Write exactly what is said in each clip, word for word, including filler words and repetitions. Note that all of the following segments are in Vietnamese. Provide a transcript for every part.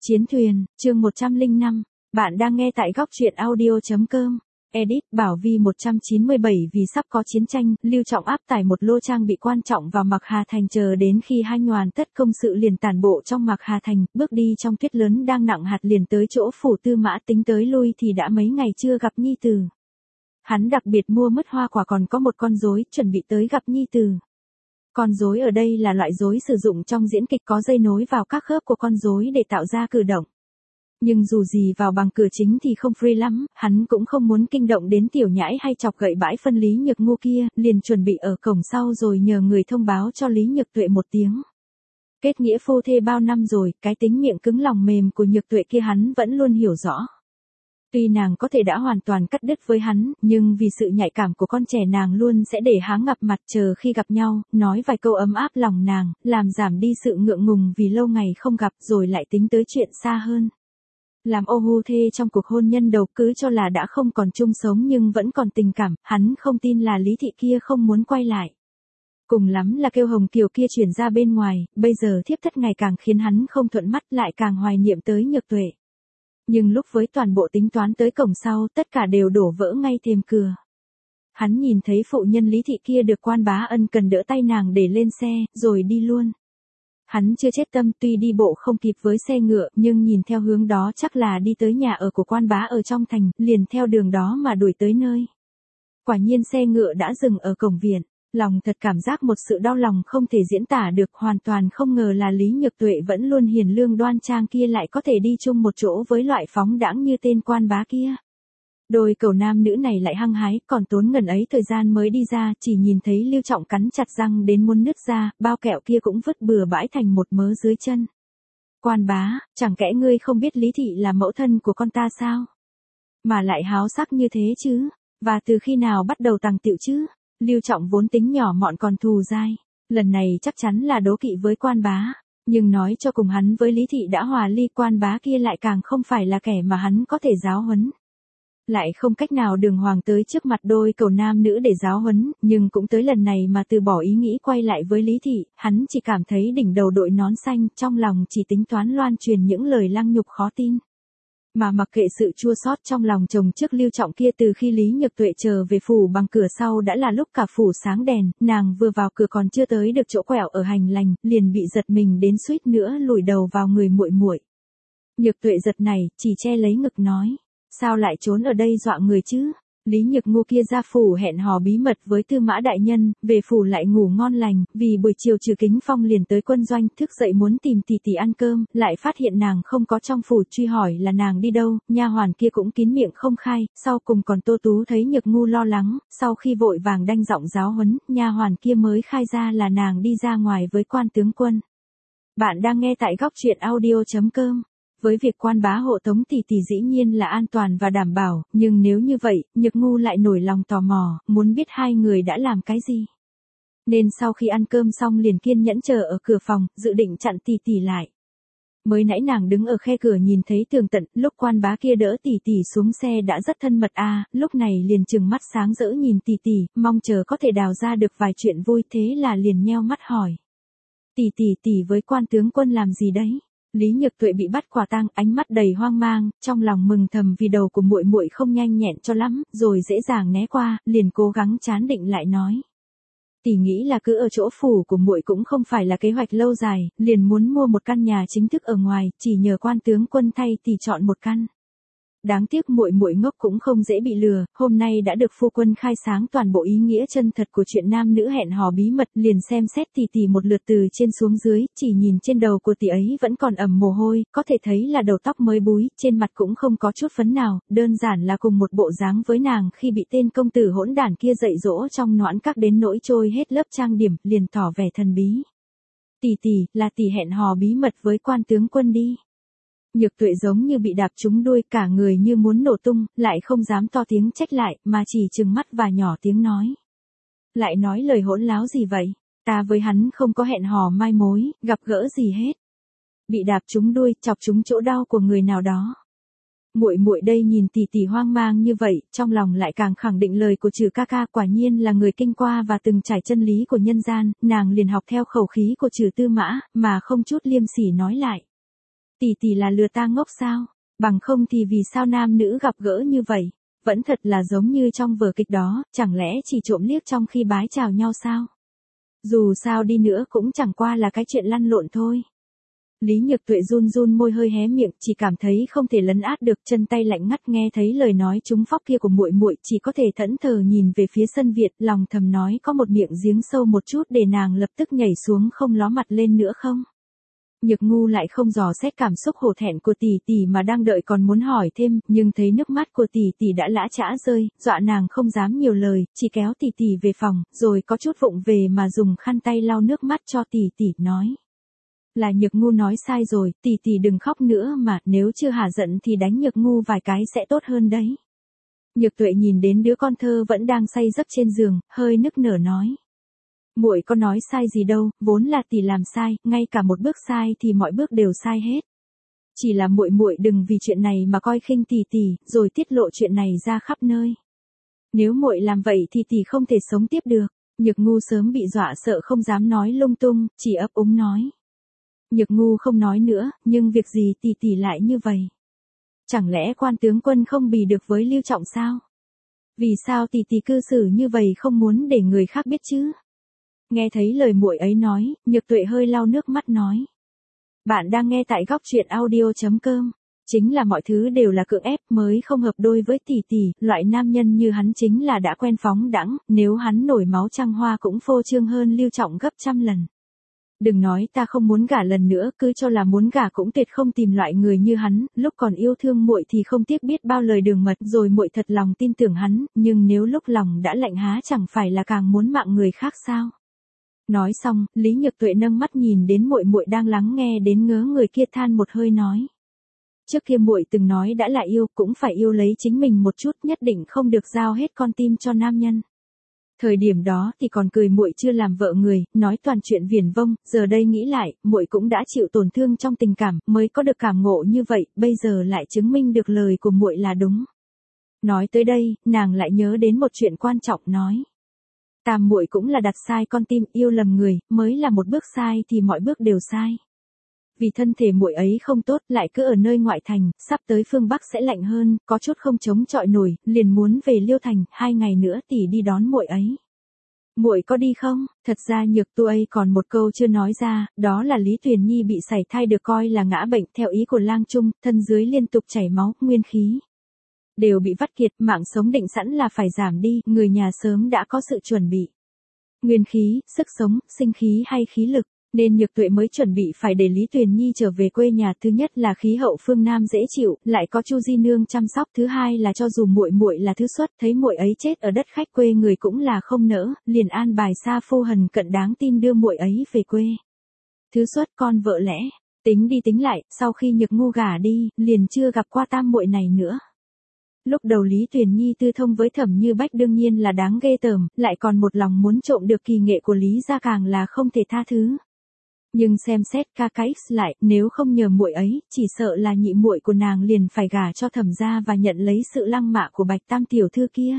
Chiến thuyền, chương một trăm lẻ năm, bạn đang nghe tại góc truyện audio chấm com. Edit, Bảo Vi một trăm chín mươi bảy vì sắp có chiến tranh, Lưu Trọng áp tải một lô trang bị quan trọng vào Mạc Hà Thành chờ đến khi hai hoàn tất công sự liền tản bộ trong Mạc Hà Thành, bước đi trong tuyết lớn đang nặng hạt liền tới chỗ phủ Tư Mã tính tới lui thì đã mấy ngày chưa gặp nhi tử. Hắn đặc biệt mua mứt hoa quả còn có một con rối chuẩn bị tới gặp nhi tử. Con rối ở đây là loại rối sử dụng trong diễn kịch có dây nối vào các khớp của con rối để tạo ra cử động. Nhưng dù gì vào bằng cửa chính thì không free lắm, hắn cũng không muốn kinh động đến tiểu nhãi hay chọc gậy bãi phân Lý Nhược Ngu kia, liền chuẩn bị ở cổng sau rồi nhờ người thông báo cho Lý Nhược Tuệ một tiếng. Kết nghĩa phu thê bao năm rồi, cái tính miệng cứng lòng mềm của Nhược Tuệ kia hắn vẫn luôn hiểu rõ. Tuy nàng có thể đã hoàn toàn cắt đứt với hắn, nhưng vì sự nhạy cảm của con trẻ nàng luôn sẽ để háng ngập mặt chờ khi gặp nhau, nói vài câu ấm áp lòng nàng, làm giảm đi sự ngượng ngùng vì lâu ngày không gặp rồi lại tính tới chuyện xa hơn. Làm ô hu thê trong cuộc hôn nhân đầu cứ cho là đã không còn chung sống nhưng vẫn còn tình cảm, hắn không tin là Lý Thị kia không muốn quay lại. Cùng lắm là kêu Hồng Kiều kia chuyển ra bên ngoài, bây giờ thiếp thất ngày càng khiến hắn không thuận mắt lại càng hoài niệm tới Nhược Tuệ. Nhưng lúc với toàn bộ tính toán tới cổng sau tất cả đều đổ vỡ ngay thềm cửa. Hắn nhìn thấy phụ nhân Lý Thị kia được quan bá ân cần đỡ tay nàng để lên xe, rồi đi luôn. Hắn chưa chết tâm tuy đi bộ không kịp với xe ngựa nhưng nhìn theo hướng đó chắc là đi tới nhà ở của quan bá ở trong thành, liền theo đường đó mà đuổi tới nơi. Quả nhiên xe ngựa đã dừng ở cổng viện. Lòng thật cảm giác một sự đau lòng không thể diễn tả được, hoàn toàn không ngờ là Lý Nhược Tuệ vẫn luôn hiền lương đoan trang kia lại có thể đi chung một chỗ với loại phóng đãng như tên quan bá kia. Đôi cầu nam nữ này lại hăng hái, còn tốn ngần ấy thời gian mới đi ra, chỉ nhìn thấy Lưu Trọng cắn chặt răng đến muốn nứt ra, bao kẹo kia cũng vứt bừa bãi thành một mớ dưới chân. Quan bá, chẳng kẽ ngươi không biết Lý Thị là mẫu thân của con ta sao? Mà lại háo sắc như thế chứ? Và từ khi nào bắt đầu tàng tiệu chứ? Lưu Trọng vốn tính nhỏ mọn còn thù dai, lần này chắc chắn là đố kỵ với quan bá, nhưng nói cho cùng hắn với Lý Thị đã hòa ly, quan bá kia lại càng không phải là kẻ mà hắn có thể giáo huấn. Lại không cách nào đường hoàng tới trước mặt đôi cầu nam nữ để giáo huấn, nhưng cũng tới lần này mà từ bỏ ý nghĩ quay lại với Lý Thị, hắn chỉ cảm thấy đỉnh đầu đội nón xanh, trong lòng chỉ tính toán loan truyền những lời lăng nhục khó tin. Mà mặc kệ sự chua xót trong lòng chồng trước Lưu Trọng kia, từ khi Lý Nhược Tuệ trở về phủ bằng cửa sau đã là lúc cả phủ sáng đèn, nàng vừa vào cửa còn chưa tới được chỗ quẹo ở hành lang, liền bị giật mình đến suýt nữa lùi đầu vào người muội muội. Nhược Tuệ giật này, chỉ che lấy ngực nói, sao lại trốn ở đây dọa người chứ? Lý Nhược Ngu kia ra phủ hẹn hò bí mật với Tư Mã đại nhân, về phủ lại ngủ ngon lành, vì buổi chiều Trừ Kính Phong liền tới quân doanh, thức dậy muốn tìm tỷ tỷ ăn cơm, lại phát hiện nàng không có trong phủ, truy hỏi là nàng đi đâu, nha hoàn kia cũng kín miệng không khai, sau cùng còn Tô Tú thấy Nhược Ngu lo lắng, sau khi vội vàng đanh giọng giáo huấn, nha hoàn kia mới khai ra là nàng đi ra ngoài với quan tướng quân. Bạn đang nghe tại góc truyện audio chấm com. Với việc quan bá hộ tống tỷ tỷ dĩ nhiên là an toàn và đảm bảo, nhưng nếu như vậy, Nhược Ngu lại nổi lòng tò mò, muốn biết hai người đã làm cái gì. Nên sau khi ăn cơm xong liền kiên nhẫn chờ ở cửa phòng, dự định chặn tỷ tỷ lại. Mới nãy nàng đứng ở khe cửa nhìn thấy tường tận, lúc quan bá kia đỡ tỷ tỷ xuống xe đã rất thân mật a, à, lúc này liền trừng mắt sáng rỡ nhìn tỷ tỷ, mong chờ có thể đào ra được vài chuyện vui, thế là liền nheo mắt hỏi. Tỷ tỷ tỷ với quan tướng quân làm gì đấy? Lý Nhược Tuệ bị bắt quả tang, ánh mắt đầy hoang mang, trong lòng mừng thầm vì đầu của muội muội không nhanh nhẹn cho lắm, rồi dễ dàng né qua, liền cố gắng trấn định lại nói. Tỷ nghĩ là cứ ở chỗ phủ của muội cũng không phải là kế hoạch lâu dài, liền muốn mua một căn nhà chính thức ở ngoài, chỉ nhờ quan tướng quân thay tỷ chọn một căn. Đáng tiếc muội muội ngốc cũng không dễ bị lừa, hôm nay đã được phu quân khai sáng toàn bộ ý nghĩa chân thật của chuyện nam nữ hẹn hò bí mật, liền xem xét tỷ tỷ một lượt từ trên xuống dưới, chỉ nhìn trên đầu của tỷ ấy vẫn còn ẩm mồ hôi, có thể thấy là đầu tóc mới búi, trên mặt cũng không có chút phấn nào, đơn giản là cùng một bộ dáng với nàng khi bị tên công tử hỗn đản kia dạy dỗ trong noãn các đến nỗi trôi hết lớp trang điểm, liền tỏ vẻ thần bí. Tỷ tỷ, là tỷ hẹn hò bí mật với quan tướng quân đi. Nhược Tuệ giống như bị đạp trúng đuôi, cả người như muốn nổ tung, lại không dám to tiếng trách lại, mà chỉ trừng mắt và nhỏ tiếng nói. Lại nói lời hỗn láo gì vậy? Ta với hắn không có hẹn hò mai mối, gặp gỡ gì hết. Bị đạp trúng đuôi, chọc trúng chỗ đau của người nào đó. Muội muội đây nhìn tỷ tỷ hoang mang như vậy, trong lòng lại càng khẳng định lời của Trừ ca ca, quả nhiên là người kinh qua và từng trải chân lý của nhân gian, nàng liền học theo khẩu khí của Trừ Tư Mã, mà không chút liêm sỉ nói lại. tỷ tỷ là lừa ta ngốc sao? Bằng không thì vì sao nam nữ gặp gỡ như vậy? Vẫn thật là giống như trong vở kịch đó, chẳng lẽ chỉ trộm liếc trong khi bái chào nhau sao? Dù sao đi nữa cũng chẳng qua là cái chuyện lăn lộn thôi. Lý Nhược Tuệ run run môi hơi hé miệng, chỉ cảm thấy không thể lấn át được, chân tay lạnh ngắt nghe thấy lời nói trúng phóc kia của muội muội, chỉ có thể thẫn thờ nhìn về phía sân Việt, lòng thầm nói có một miệng giếng sâu một chút để nàng lập tức nhảy xuống không ló mặt lên nữa không? Nhược Ngu lại không dò xét cảm xúc hổ thẹn của tỷ tỷ mà đang đợi còn muốn hỏi thêm, nhưng thấy nước mắt của tỷ tỷ đã lã chã rơi, dọa nàng không dám nhiều lời, chỉ kéo tỷ tỷ về phòng, rồi có chút vụng về mà dùng khăn tay lau nước mắt cho tỷ tỷ, nói. Là Nhược Ngu nói sai rồi, tỷ tỷ đừng khóc nữa mà, nếu chưa hả giận thì đánh Nhược Ngu vài cái sẽ tốt hơn đấy. Nhược Tuệ nhìn đến đứa con thơ vẫn đang say giấc trên giường, hơi nức nở nói. Muội có nói sai gì đâu, vốn là tỷ làm sai, ngay cả một bước sai thì mọi bước đều sai hết. Chỉ là muội muội đừng vì chuyện này mà coi khinh tỷ tỷ, rồi tiết lộ chuyện này ra khắp nơi. Nếu muội làm vậy thì tỷ không thể sống tiếp được. Nhược Ngu sớm bị dọa sợ không dám nói lung tung, chỉ ấp úng nói. Nhược Ngu không nói nữa, nhưng việc gì tỷ tỷ lại như vậy? Chẳng lẽ quan tướng quân không bì được với Lưu Trọng sao? Vì sao tỷ tỷ cư xử như vậy không muốn để người khác biết chứ? Nghe thấy lời muội ấy nói, Nhược Tuệ hơi lau nước mắt nói. Bạn đang nghe tại góc truyện audio chấm com. Chính là mọi thứ đều là cưỡng ép mới không hợp đôi với tỷ tỷ, loại nam nhân như hắn chính là đã quen phóng đãng, nếu hắn nổi máu trăng hoa cũng phô trương hơn Lưu Trọng gấp trăm lần. Đừng nói ta không muốn gả lần nữa, cứ cho là muốn gả cũng tuyệt không tìm loại người như hắn, lúc còn yêu thương muội thì không tiếc biết bao lời đường mật, rồi muội thật lòng tin tưởng hắn, nhưng nếu lúc lòng đã lạnh há chẳng phải là càng muốn mạng người khác sao? Nói xong, Lý Nhược Tuệ nâng mắt nhìn đến muội muội đang lắng nghe đến ngớ người kia, than một hơi nói. Trước kia muội từng nói đã là yêu, cũng phải yêu lấy chính mình một chút, nhất định không được giao hết con tim cho nam nhân. Thời điểm đó thì còn cười muội chưa làm vợ người, nói toàn chuyện viển vông, giờ đây nghĩ lại, muội cũng đã chịu tổn thương trong tình cảm, mới có được cảm ngộ như vậy, bây giờ lại chứng minh được lời của muội là đúng. Nói tới đây, nàng lại nhớ đến một chuyện quan trọng, nói. Tam muội cũng là đặt sai con tim, yêu lầm người, mới là một bước sai thì mọi bước đều sai. Vì thân thể muội ấy không tốt, lại cứ ở nơi ngoại thành, sắp tới phương Bắc sẽ lạnh hơn, có chút không chống chọi nổi, liền muốn về Liêu Thành, hai ngày nữa tỷ đi đón muội ấy. Muội có đi không? Thật ra Nhược Tuệ còn một câu chưa nói ra, đó là Lý Tuyền Nhi bị sảy thai được coi là ngã bệnh, theo ý của Lang Trung, thân dưới liên tục chảy máu, nguyên khí đều bị vắt kiệt, mạng sống định sẵn là phải giảm đi, người nhà sớm đã có sự chuẩn bị. Nguyên khí, sức sống, sinh khí hay khí lực, nên Nhược Tuệ mới chuẩn bị phải để Lý Tuyền Nhi trở về quê nhà, thứ nhất là khí hậu phương Nam dễ chịu, lại có Chu Di nương chăm sóc, thứ hai là cho dù muội muội là thứ xuất, thấy muội ấy chết ở đất khách quê người cũng là không nỡ, liền an bài Sa Phu Hần Cận đáng tin đưa muội ấy về quê. Thứ xuất con vợ lẽ, tính đi tính lại, sau khi Nhược Ngu gả đi, liền chưa gặp qua tam muội này nữa. Lúc đầu Lý Tuyền Nhi tư thông với Thẩm Như Bách đương nhiên là đáng ghê tởm, lại còn một lòng muốn trộm được kỳ nghệ của Lý gia càng là không thể tha thứ. Nhưng xem xét ca cái lại, nếu không nhờ muội ấy, chỉ sợ là nhị muội của nàng liền phải gả cho Thẩm gia và nhận lấy sự lăng mạ của Bạch Tam tiểu thư kia.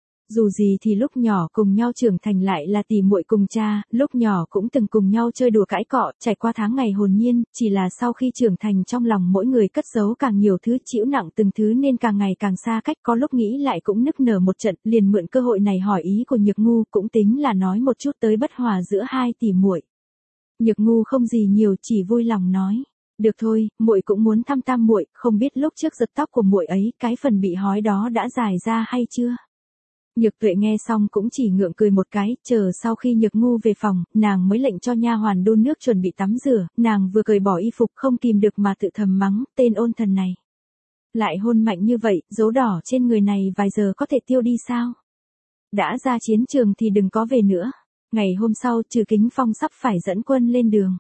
Dù gì thì lúc nhỏ cùng nhau trưởng thành lại là tỷ muội cùng cha, lúc nhỏ cũng từng cùng nhau chơi đùa cãi cọ, trải qua tháng ngày hồn nhiên, chỉ là sau khi trưởng thành trong lòng mỗi người cất giấu càng nhiều thứ chịu nặng từng thứ nên càng ngày càng xa cách, có lúc nghĩ lại cũng nức nở một trận, liền mượn cơ hội này hỏi ý của Nhược Ngu, cũng tính là nói một chút tới bất hòa giữa hai tỷ muội. Nhược Ngu không gì nhiều, chỉ vui lòng nói. Được thôi, muội cũng muốn thăm tam muội, không biết lúc trước giật tóc của muội ấy, cái phần bị hói đó đã dài ra hay chưa? Nhược Tuệ nghe xong cũng chỉ ngượng cười một cái, chờ sau khi Nhược Ngu về phòng, nàng mới lệnh cho nha hoàn đun nước chuẩn bị tắm rửa, nàng vừa cởi bỏ y phục không kìm được mà tự thầm mắng, tên ôn thần này. Lại hôn mạnh như vậy, dấu đỏ trên người này vài giờ có thể tiêu đi sao? Đã ra chiến trường thì đừng có về nữa. Ngày hôm sau, Trừ Kính Phong sắp phải dẫn quân lên đường.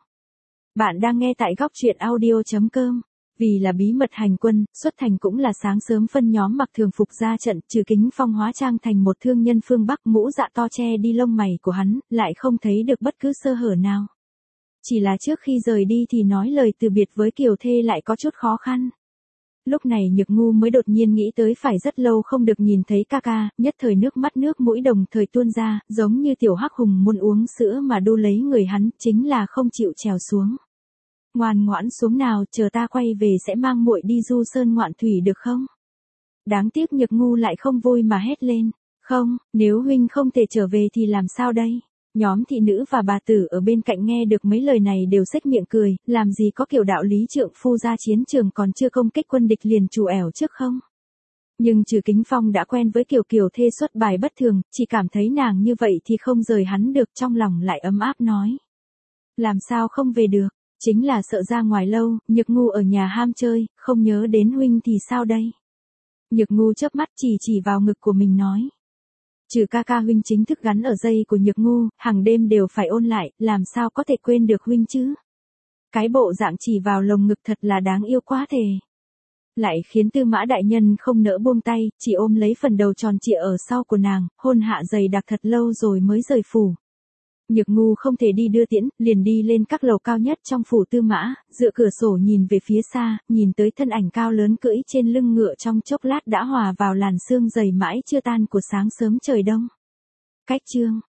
Bạn đang nghe tại góc truyện audio chấm com. Vì là bí mật hành quân, xuất thành cũng là sáng sớm phân nhóm mặc thường phục ra trận, Trừ Kính Phong hóa trang thành một thương nhân phương Bắc, mũ dạ to che đi lông mày của hắn, lại không thấy được bất cứ sơ hở nào. Chỉ là trước khi rời đi thì nói lời từ biệt với Kiều Thê lại có chút khó khăn. Lúc này Nhược Ngu mới đột nhiên nghĩ tới phải rất lâu không được nhìn thấy ca ca, nhất thời nước mắt nước mũi đồng thời tuôn ra, giống như tiểu hắc hùng muốn uống sữa mà đu lấy người hắn, chính là không chịu trèo xuống. Ngoan ngoãn xuống nào, chờ ta quay về sẽ mang muội đi du sơn ngoạn thủy được không? Đáng tiếc Nhược Ngu lại không vui mà hét lên. Không, nếu huynh không thể trở về thì làm sao đây? Nhóm thị nữ và bà tử ở bên cạnh nghe được mấy lời này đều xếch miệng cười, làm gì có kiểu đạo lý trượng phu ra chiến trường còn chưa công kích quân địch liền trù ẻo trước không? Nhưng Trừ Kính Phong đã quen với kiểu kiểu thê xuất bài bất thường, chỉ cảm thấy nàng như vậy thì không rời hắn được, trong lòng lại ấm áp nói. Làm sao không về được, chính là sợ ra ngoài lâu, Nhược Ngu ở nhà ham chơi, không nhớ đến huynh thì sao đây? Nhược Ngu chớp mắt chỉ chỉ vào ngực của mình nói. Trừ ca ca huynh chính thức gắn ở dây của Nhược Ngu, hàng đêm đều phải ôn lại, làm sao có thể quên được huynh chứ? Cái bộ dạng chỉ vào lồng ngực thật là đáng yêu quá thề. Lại khiến Tư Mã đại nhân không nỡ buông tay, chỉ ôm lấy phần đầu tròn trịa ở sau của nàng, hôn hạ dày đặc thật lâu rồi mới rời phủ. Nhược Ngu không thể đi đưa tiễn, liền đi lên các lầu cao nhất trong phủ Tư Mã, dựa cửa sổ nhìn về phía xa, nhìn tới thân ảnh cao lớn cưỡi trên lưng ngựa trong chốc lát đã hòa vào làn sương dày mãi chưa tan của sáng sớm trời đông. Cách chương